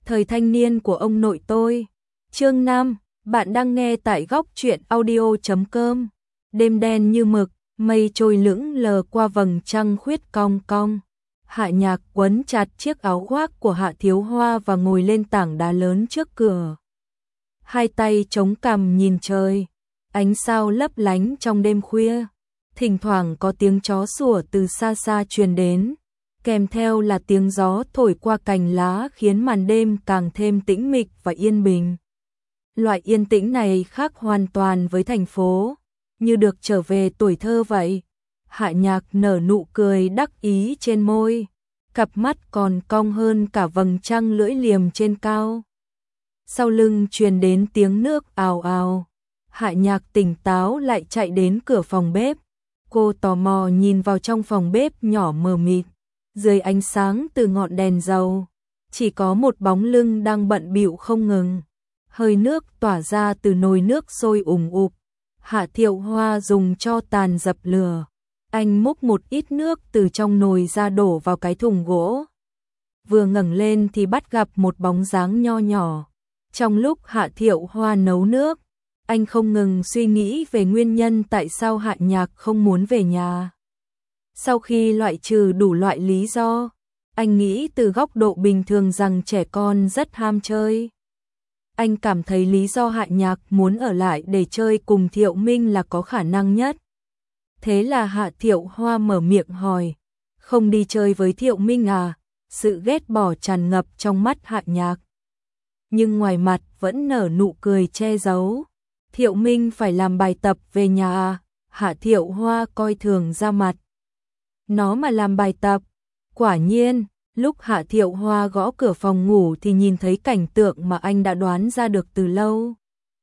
Thời thanh niên của ông nội tôi. Chương 5, bạn đang nghe tại góc truyện audio.com. Đêm đen như mực, mây trôi lững lờ qua vầng trăng khuyết cong cong. Hạ Nhạc quấn chặt chiếc áo khoác của Hạ Thiếu Hoa và ngồi lên tảng đá lớn trước cửa. Hai tay chống cằm nhìn trời, ánh sao lấp lánh trong đêm khuya. Thỉnh thoảng có tiếng chó sủa từ xa xa truyền đến, kèm theo là tiếng gió thổi qua cành lá khiến màn đêm càng thêm tĩnh mịch và yên bình. Loại yên tĩnh này khác hoàn toàn với thành phố, như được trở về tuổi thơ vậy. Hạ Nhạc nở nụ cười đắc ý trên môi, cặp mắt còn cong hơn cả vầng trăng lưỡi liềm trên cao. Sau lưng truyền đến tiếng nước ào ào. Hạ Nhạc tỉnh táo lại chạy đến cửa phòng bếp. Cô tò mò nhìn vào trong phòng bếp nhỏ mờ mịt, dưới ánh sáng từ ngọn đèn dầu, chỉ có một bóng lưng đang bận bịu không ngừng. Hơi nước tỏa ra từ nồi nước sôi ùn ùn. Hạ Thiệu Hoa dùng tro tàn dập lửa. Anh múc một ít nước từ trong nồi ra đổ vào cái thùng gỗ. Vừa ngẩng lên thì bắt gặp một bóng dáng nho nhỏ. Trong lúc Hạ Thiệu Hoa nấu nước, anh không ngừng suy nghĩ về nguyên nhân tại sao Hạ Nhạc không muốn về nhà. Sau khi loại trừ đủ loại lý do, anh nghĩ từ góc độ bình thường rằng trẻ con rất ham chơi. Anh cảm thấy lý do Hạ Nhạc muốn ở lại để chơi cùng Thiệu Minh là có khả năng nhất. Thế là Hạ Thiệu Hoa mở miệng hỏi, không đi chơi với Thiệu Minh à? Sự ghét bỏ tràn ngập trong mắt Hạ Nhạc, nhưng ngoài mặt vẫn nở nụ cười che giấu. Thiệu Minh phải làm bài tập về nhà à? Hạ Thiệu Hoa coi thường ra mặt. Nó mà làm bài tập? Quả nhiên, lúc Hạ Thiệu Hoa gõ cửa phòng ngủ thì nhìn thấy cảnh tượng mà anh đã đoán ra được từ lâu.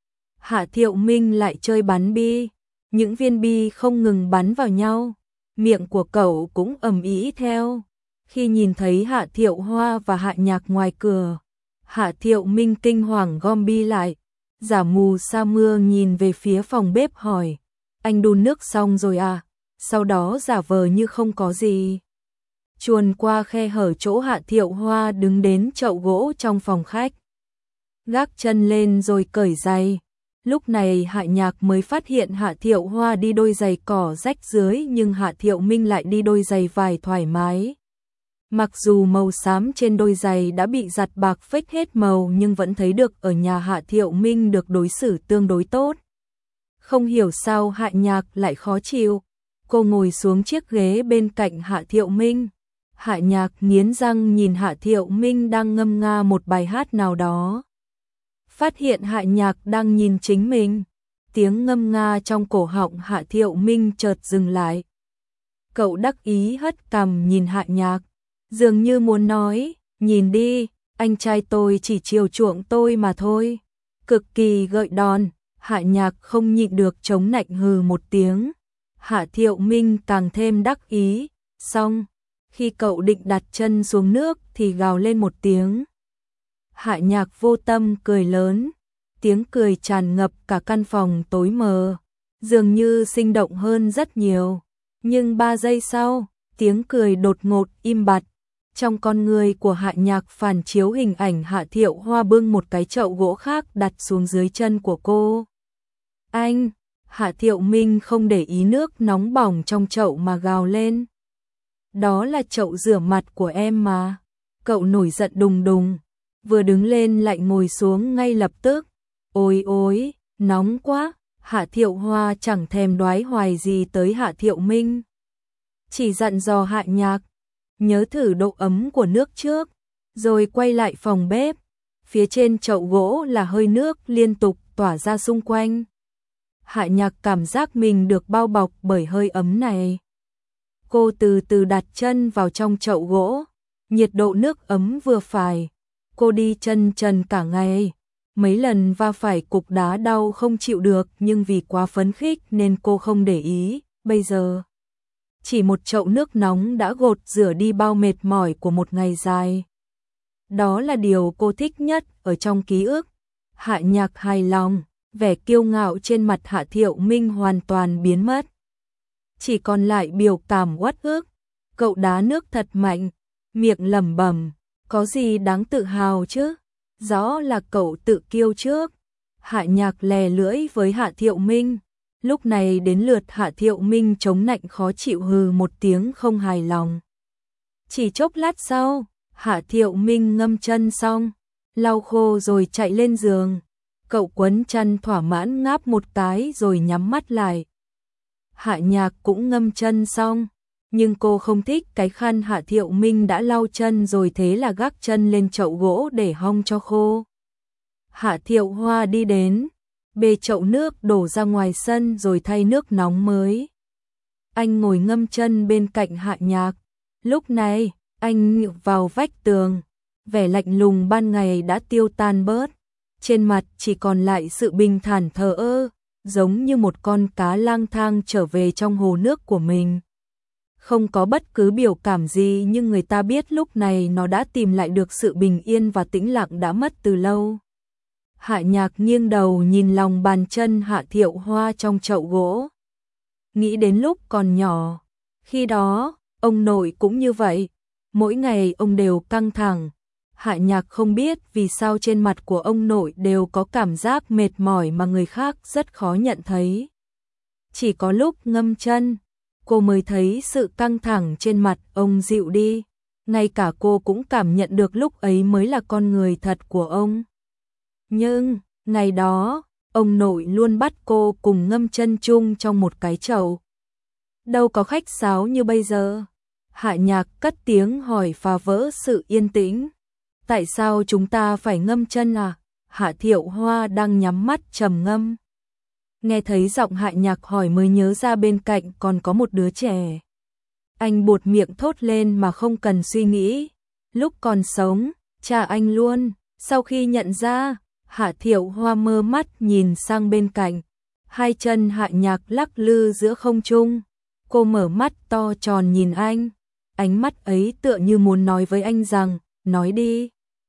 Hạ Thiệu Minh lại chơi bắn bi, những viên bi không ngừng bắn vào nhau, miệng của cậu cũng ầm ĩ theo. Khi nhìn thấy Hạ Thiệu Hoa và Hạ Nhạc ngoài cửa, Hạ Thiệu Minh kinh hoàng gom bi lại, giả mù sa mưa nhìn về phía phòng bếp hỏi, anh đun nước xong rồi à? Sau đó giả vờ như không có gì, chuồn qua khe hở chỗ Hạ Thiệu Hoa đứng đến chậu gỗ trong phòng khách, gác chân lên rồi cởi giày. Lúc này Hạ Nhạc mới phát hiện Hạ Thiệu Hoa đi đôi giày cỏ rách dưới, nhưng Hạ Thiệu Minh lại đi đôi giày vải thoải mái. Mặc dù màu xám trên đôi giày đã bị giặt bạc phết hết màu, nhưng vẫn thấy được ở nhà Hạ Thiệu Minh được đối xử tương đối tốt. Không hiểu sao Hạ Nhạc lại khó chịu. Cô ngồi xuống chiếc ghế bên cạnh Hạ Thiệu Minh. Hạ Nhạc nghiến răng nhìn Hạ Thiệu Minh đang ngâm nga một bài hát nào đó. Phát hiện Hạ Nhạc đang nhìn chính mình. Tiếng ngâm nga trong cổ họng Hạ Thiệu Minh chợt dừng lại. Cậu đắc ý hất cằm nhìn Hạ Nhạc, dường như muốn nói, nhìn đi, anh trai tôi chỉ chiều chuộng tôi mà thôi. Cực kỳ gợi đòn. Hạ Nhạc không nhịn được chống nạnh hừ một tiếng. Hạ Thiệu Minh càng thêm đắc ý. Xong, khi cậu định đặt chân xuống nước thì gào lên một tiếng. Hạ Nhạc vô tâm cười lớn, tiếng cười tràn ngập cả căn phòng tối mờ, dường như sinh động hơn rất nhiều. Nhưng 3 giây sau, tiếng cười đột ngột im bặt. Trong con người của Hạ Nhạc phản chiếu hình ảnh Hạ Thiệu Hoa bưng một cái chậu gỗ khác đặt xuống dưới chân của cô. Anh! Hạ Thiệu Minh không để ý nước nóng bỏng trong chậu mà gào lên. Đó là chậu rửa mặt của em mà. Cậu nổi giận đùng đùng, vừa đứng lên lại ngồi xuống ngay lập tức. Ôi ôi, nóng quá. Hạ Thiệu Hoa chẳng thèm đoái hoài gì tới Hạ Thiệu Minh, chỉ dặn dò Hạ Nhạc nhớ thử độ ấm của nước trước, rồi quay lại phòng bếp. Phía trên chậu gỗ là hơi nước liên tục tỏa ra xung quanh. Hạ Nhạc cảm giác mình được bao bọc bởi hơi ấm này. Cô từ từ đặt chân vào trong chậu gỗ, nhiệt độ nước ấm vừa phải. Cô đi chân trần cả ngày, mấy lần va phải cục đá đau không chịu được, nhưng vì quá phấn khích nên cô không để ý. Bây giờ, chỉ một chậu nước nóng đã gột rửa đi bao mệt mỏi của một ngày dài. Đó là điều cô thích nhất ở trong ký ức. Hạ Nhạc hài lòng, vẻ kiêu ngạo trên mặt Hạ Thiệu Minh hoàn toàn biến mất. Chỉ còn lại biểu cảm uất ức. Cậu đá nước thật mạnh, miệng lẩm bẩm, có gì đáng tự hào chứ? rõ là cậu tự kiêu trước. Hạ Nhạc lè lưỡi với Hạ Thiệu Minh. Lúc này đến lượt Hạ Thiệu Minh chống nạnh khó chịu hừ một tiếng không hài lòng. Chỉ chốc lát sau, Hạ Thiệu Minh ngâm chân xong, lau khô rồi chạy lên giường. Cậu quấn chăn thỏa mãn ngáp một cái rồi nhắm mắt lại. Hạ Nhạc cũng ngâm chân xong, nhưng cô không thích cái khăn Hạ Thiệu Minh đã lau chân rồi, thế là gác chân lên chậu gỗ để hong cho khô. Hạ Thiệu Hoa đi đến, bê chậu nước đổ ra ngoài sân rồi thay nước nóng mới. Anh ngồi ngâm chân bên cạnh Hạ Nhạc. Lúc này, anh nhựa vào vách tường, vẻ lạnh lùng ban ngày đã tiêu tan bớt. Trên mặt chỉ còn lại sự bình thản thờ ơ, giống như một con cá lang thang trở về trong hồ nước của mình. Không có bất cứ biểu cảm gì, nhưng người ta biết lúc này nó đã tìm lại được sự bình yên và tĩnh lặng đã mất từ lâu. Hạ Nhạc nghiêng đầu nhìn lòng bàn chân Hạ Thiệu Hoa trong chậu gỗ. Nghĩ đến lúc còn nhỏ, khi đó, ông nội cũng như vậy, mỗi ngày ông đều căng thẳng. Hạ Nhạc không biết vì sao trên mặt của ông nội đều có cảm giác mệt mỏi mà người khác rất khó nhận thấy. Chỉ có lúc ngâm chân, cô mới thấy sự căng thẳng trên mặt ông dịu đi. Ngay cả cô cũng cảm nhận được lúc ấy mới là con người thật của ông. Nhưng, ngày đó, ông nội luôn bắt cô cùng ngâm chân chung trong một cái chậu. Đâu có khách sáo như bây giờ. Hạ Nhạc cất tiếng hỏi phá vỡ sự yên tĩnh. Tại sao chúng ta phải ngâm chân à? Hạ Thiệu Hoa đang nhắm mắt trầm ngâm. Nghe thấy giọng Hạ Nhạc hỏi mới nhớ ra bên cạnh còn có một đứa trẻ. Anh buột miệng thốt lên mà không cần suy nghĩ. Lúc còn sống, cha anh luôn. Sau khi nhận ra, Hạ Thiệu Hoa mơ mắt nhìn sang bên cạnh. Hai chân Hạ Nhạc lắc lư giữa không trung. Cô mở mắt to tròn nhìn anh. Ánh mắt ấy tựa như muốn nói với anh rằng, nói đi.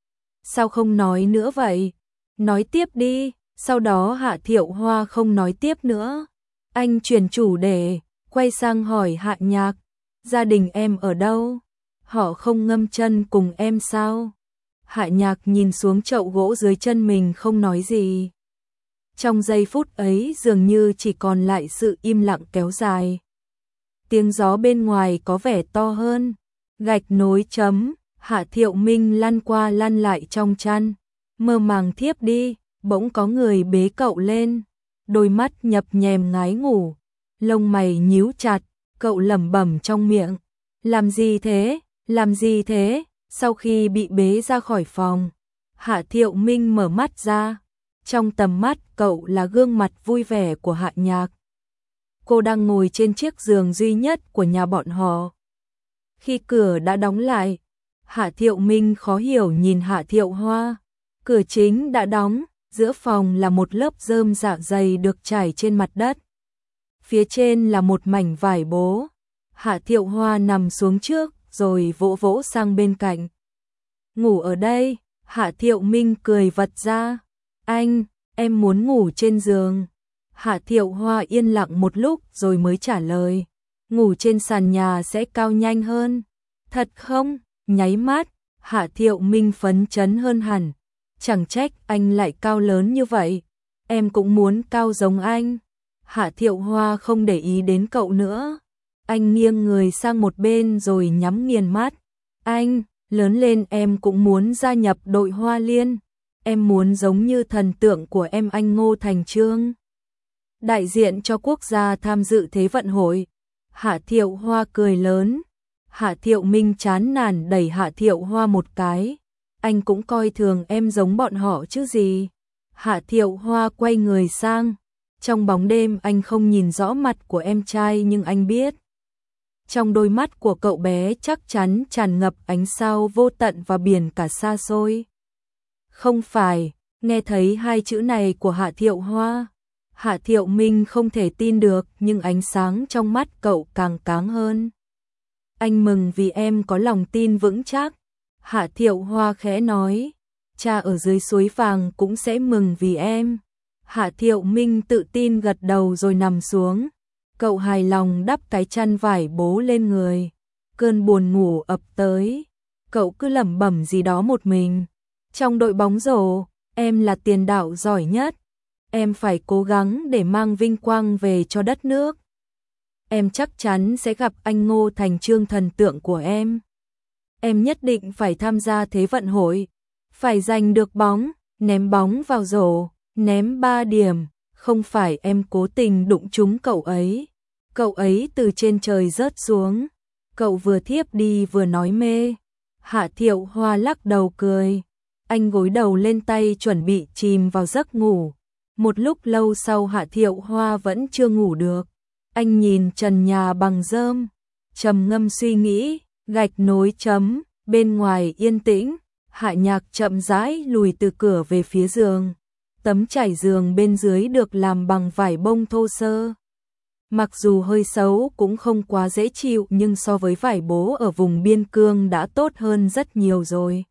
Sao không nói nữa vậy? Nói tiếp đi. Sau đó Hạ Thiệu Hoa không nói tiếp nữa. Anh chuyển chủ đề, quay sang hỏi Hạ Nhạc. Gia đình em ở đâu? Họ không ngâm chân cùng em sao? Hạ Nhạc nhìn xuống chậu gỗ dưới chân mình không nói gì. Trong giây phút ấy dường như chỉ còn lại sự im lặng kéo dài. Tiếng gió bên ngoài có vẻ to hơn. Gạch nối chấm, Hạ Thiệu Minh lăn qua lăn lại trong chăn. Mơ màng thiếp đi, bỗng có người bế cậu lên. Đôi mắt nhập nhèm ngái ngủ. Lông mày nhíu chặt, cậu lẩm bẩm trong miệng. Làm gì thế? Làm gì thế? Sau khi bị bế ra khỏi phòng, Hạ Thiệu Minh mở mắt ra. Trong tầm mắt cậu là gương mặt vui vẻ của Hạ Nhạc. Cô đang ngồi trên chiếc giường duy nhất của nhà bọn họ. Khi cửa đã đóng lại, Hạ Thiệu Minh khó hiểu nhìn Hạ Thiệu Hoa. Cửa chính đã đóng, giữa phòng là một lớp rơm rạ dày được trải trên mặt đất. Phía trên là một mảnh vải bố. Hạ Thiệu Hoa nằm xuống trước rồi vỗ vỗ sang bên cạnh. Ngủ ở đây, Hạ Thiệu Minh cười vật ra. Anh, em muốn ngủ trên giường. Hạ Thiệu Hoa yên lặng một lúc rồi mới trả lời. Ngủ trên sàn nhà sẽ cao nhanh hơn. Thật không? Nháy mắt, Hạ Thiệu Minh phấn chấn hơn hẳn. Chẳng trách anh lại cao lớn như vậy. Em cũng muốn cao giống anh. Hạ Thiệu Hoa không để ý đến cậu nữa. Anh nghiêng người sang một bên rồi nhắm nghiền mắt. Anh, lớn lên em cũng muốn gia nhập đội Hoa Liên. Em muốn giống như thần tượng của em anh Ngô Thành Chương. Đại diện cho quốc gia tham dự Thế vận hội. Hạ Thiệu Hoa cười lớn. Hạ Thiệu Minh chán nản đẩy Hạ Thiệu Hoa một cái. Anh cũng coi thường em giống bọn họ chứ gì. Hạ Thiệu Hoa quay người sang. Trong bóng đêm anh không nhìn rõ mặt của em trai nhưng anh biết. Trong đôi mắt của cậu bé chắc chắn tràn ngập ánh sao vô tận và biển cả xa xôi. Không phải, nghe thấy hai chữ này của Hạ Thiệu Hoa. Hạ Thiệu Minh không thể tin được nhưng ánh sáng trong mắt cậu càng cáng hơn. Anh mừng vì em có lòng tin vững chắc. Hạ Thiệu Hoa khẽ nói. Cha ở dưới suối vàng cũng sẽ mừng vì em. Hạ Thiệu Minh tự tin gật đầu rồi nằm xuống. Cậu hài lòng đắp cái chăn vải bố lên người. Cơn buồn ngủ ập tới. Cậu cứ lẩm bẩm gì đó một mình. Trong đội bóng rổ, em là tiền đạo giỏi nhất. Em phải cố gắng để mang vinh quang về cho đất nước. Em chắc chắn sẽ gặp anh Ngô Thành Chương, thần tượng của em. Em nhất định phải tham gia Thế vận hội, phải giành được bóng, ném bóng vào rổ, ném 3 điểm, không phải em cố tình đụng trúng cậu ấy. Cậu ấy từ trên trời rớt xuống. Cậu vừa thiếp đi vừa nói mê. Hạ Thiệu Hoa lắc đầu cười. Anh gối đầu lên tay chuẩn bị chìm vào giấc ngủ. Một lúc lâu sau Hạ Thiệu Hoa vẫn chưa ngủ được. Anh nhìn trần nhà bằng rơm, trầm ngâm suy nghĩ, gạch nối chấm, bên ngoài yên tĩnh. Hạ Nhạc chậm rãi lùi từ cửa về phía giường. Tấm trải giường bên dưới được làm bằng vải bông thô sơ. Mặc dù hơi xấu cũng không quá dễ chịu, nhưng so với vải bố ở vùng biên cương đã tốt hơn rất nhiều rồi.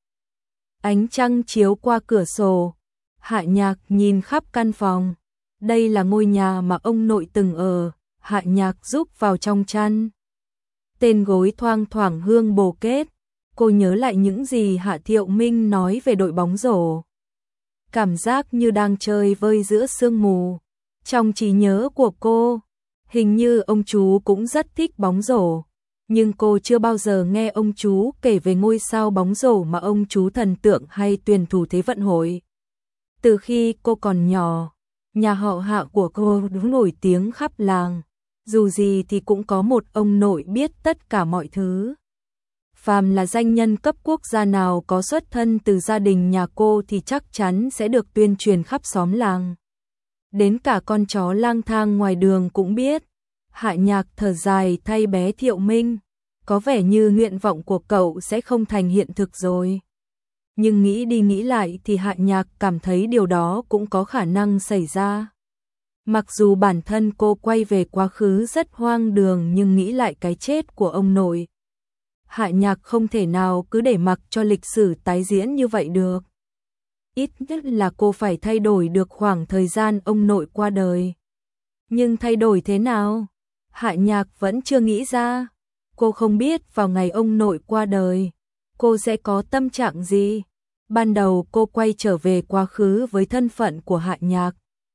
Ánh trăng chiếu qua cửa sổ, Hạ Nhạc nhìn khắp căn phòng. Đây là ngôi nhà mà ông nội từng ở. Hạ Nhạc rúc vào trong chăn. Tên gối thoang thoảng hương bồ kết. Cô nhớ lại những gì Hạ Thiệu Minh nói về đội bóng rổ. Cảm giác như đang chơi vơi giữa sương mù. Trong trí nhớ của cô, hình như ông chú cũng rất thích bóng rổ. Nhưng cô chưa bao giờ nghe ông chú kể về ngôi sao bóng rổ mà ông chú thần tượng hay tuyển thủ Thế vận hội. Từ khi cô còn nhỏ, nhà họ Hạ của cô đúng nổi tiếng khắp làng. Dù gì thì cũng có một ông nội biết tất cả mọi thứ. Phàm là danh nhân cấp quốc gia nào có xuất thân từ gia đình nhà cô thì chắc chắn sẽ được tuyên truyền khắp xóm làng. Đến cả con chó lang thang ngoài đường cũng biết. Hạ Nhạc thở dài thay bé Thiệu Minh. Có vẻ như nguyện vọng của cậu sẽ không thành hiện thực rồi. Nhưng nghĩ đi nghĩ lại thì Hạ Nhạc cảm thấy điều đó cũng có khả năng xảy ra. Mặc dù bản thân cô quay về quá khứ rất hoang đường, nhưng nghĩ lại cái chết của ông nội, Hạ Nhạc không thể nào cứ để mặc cho lịch sử tái diễn như vậy được. Ít nhất là cô phải thay đổi được khoảng thời gian ông nội qua đời. Nhưng thay đổi thế nào? Hạ Nhạc vẫn chưa nghĩ ra. Cô không biết vào ngày ông nội qua đời, cô sẽ có tâm trạng gì. Ban đầu cô quay trở về quá khứ với thân phận của Hạ Nhạc.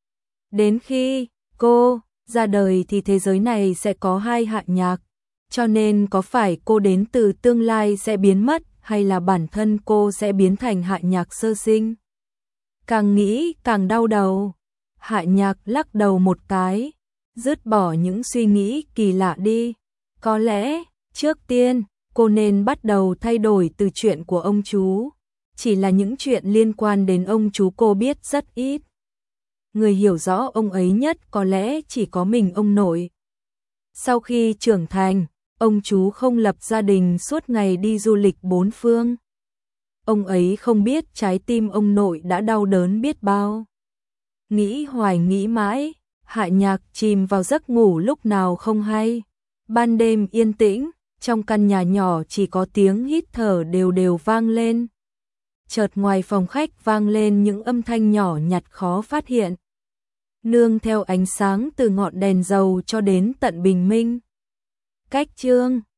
Đến khi cô ra đời thì thế giới này sẽ có hai Hạ Nhạc. Cho nên có phải cô đến từ tương lai sẽ biến mất, hay là bản thân cô sẽ biến thành Hạ Nhạc sơ sinh? Càng nghĩ càng đau đầu. Hạ Nhạc lắc đầu một cái, dứt bỏ những suy nghĩ kỳ lạ đi. Có lẽ, trước tiên, cô nên bắt đầu thay đổi từ chuyện của ông chú. Chỉ là những chuyện liên quan đến ông chú cô biết rất ít. Người hiểu rõ ông ấy nhất có lẽ chỉ có mình ông nội. Sau khi trưởng thành, ông chú không lập gia đình, suốt ngày đi du lịch bốn phương. Ông ấy không biết trái tim ông nội đã đau đớn biết bao. Nghĩ hoài nghĩ mãi, Hạ Nhạc chìm vào giấc ngủ lúc nào không hay. Ban đêm yên tĩnh, trong căn nhà nhỏ chỉ có tiếng hít thở đều đều vang lên. Chợt ngoài phòng khách vang lên những âm thanh nhỏ nhặt khó phát hiện. Nương theo ánh sáng từ ngọn đèn dầu cho đến tận bình minh. Cách chương